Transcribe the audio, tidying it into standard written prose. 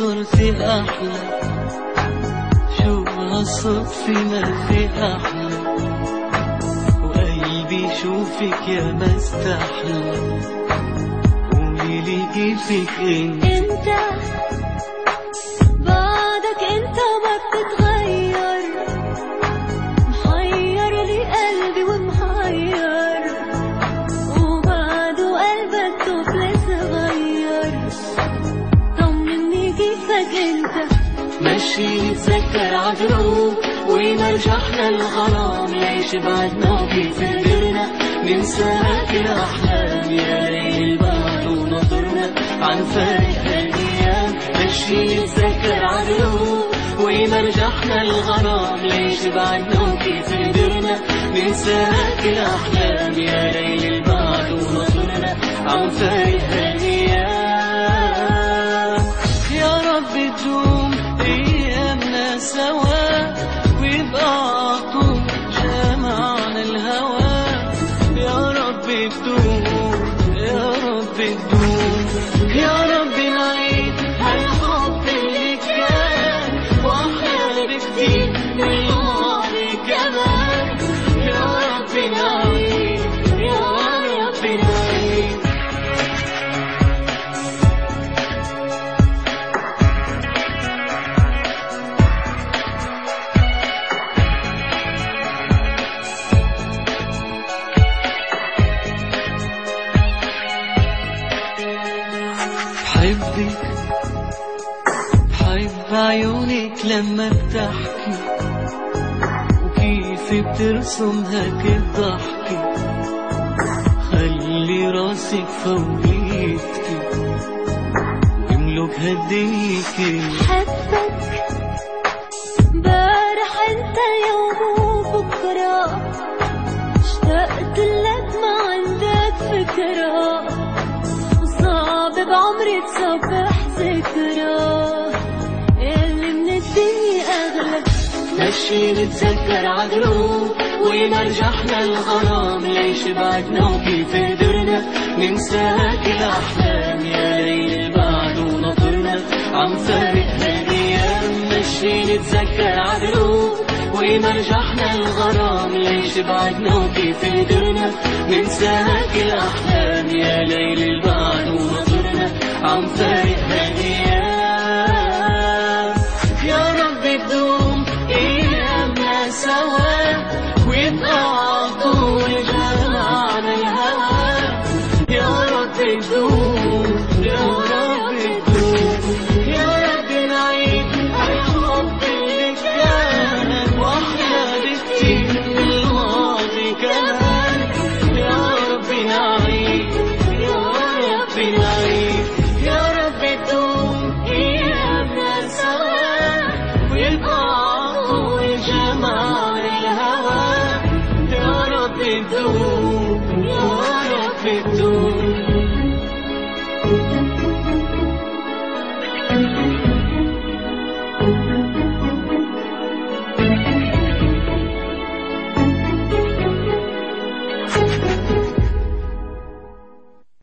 صرتي أحلى، شو هالصدفة ما في أحلى، وقلبي شوفك يا ما استحلى. قوليلي كيفك انت بعدك انت ما بتتغير، محير لي قلبي ومحير، وبعده قلبك طفل صغير. طمني كيفك انت، مشي نتذكر عدروب ونرجعنا الغرام، ليش بعدنا وكيف قدرنا ننسى كل أحلام. يا ليل بعد ونظرنا عن فارق هالأيام، مشي نتذكر عدروب ونرجعنا الغرام، ليش بعدنا وكيف قدرنا ننسى كل أحلام. يا ليل بعد ونظرنا عن فارق هالأيام. يا رب تدوم أيامنا سوا ويبقى عطول جمعنا الهوى. يا رب تدوم، يا رب تدوم، يا رب نعيد هالحب اللي كان وأحلى بكتير من الماضي كمان. يا رب نعيد، يا رب نعيد. بحبك، بحب عيونك لما بتحكي، وكيف بترسم هيك الضحكة. خلي راسك فوقيتي واملك هالدنيا كلها. حبك بارح انت يوم وبكرة، اشتقت لك ما عندك فكرة، صعب بعمري تصبح ذكرى اللي من الدنيا أغلى. مشي نتذكر عدروب ونرجعنا الغرام، ليش بعدنا وكيف قدرنا ننسى كل أحلام. يا ليل بعد ونطرنا عم فارق هالأيام، مشي نتذكر عدروب ونرجعنا الغرام، ليش بعدنا وكيف قدرنا ننسى كل أحلام. يا ليل بعد ونطرنا عم فارق هالأيام. يا رب تدوم أيامنا سوا ويبقى عطول جمعنا الهوى. يا رب تدوم، يا رب تدوم، يا رب نعيد الحب اللي كان وأحلى بكتير من الماضي كمان. يا رب نعيد، يا رب نعيد. يا رب تدوم أيامنا سوا ويبقى عطول جمعنا الهوى. يا رب تدوم، يا رب تدوم.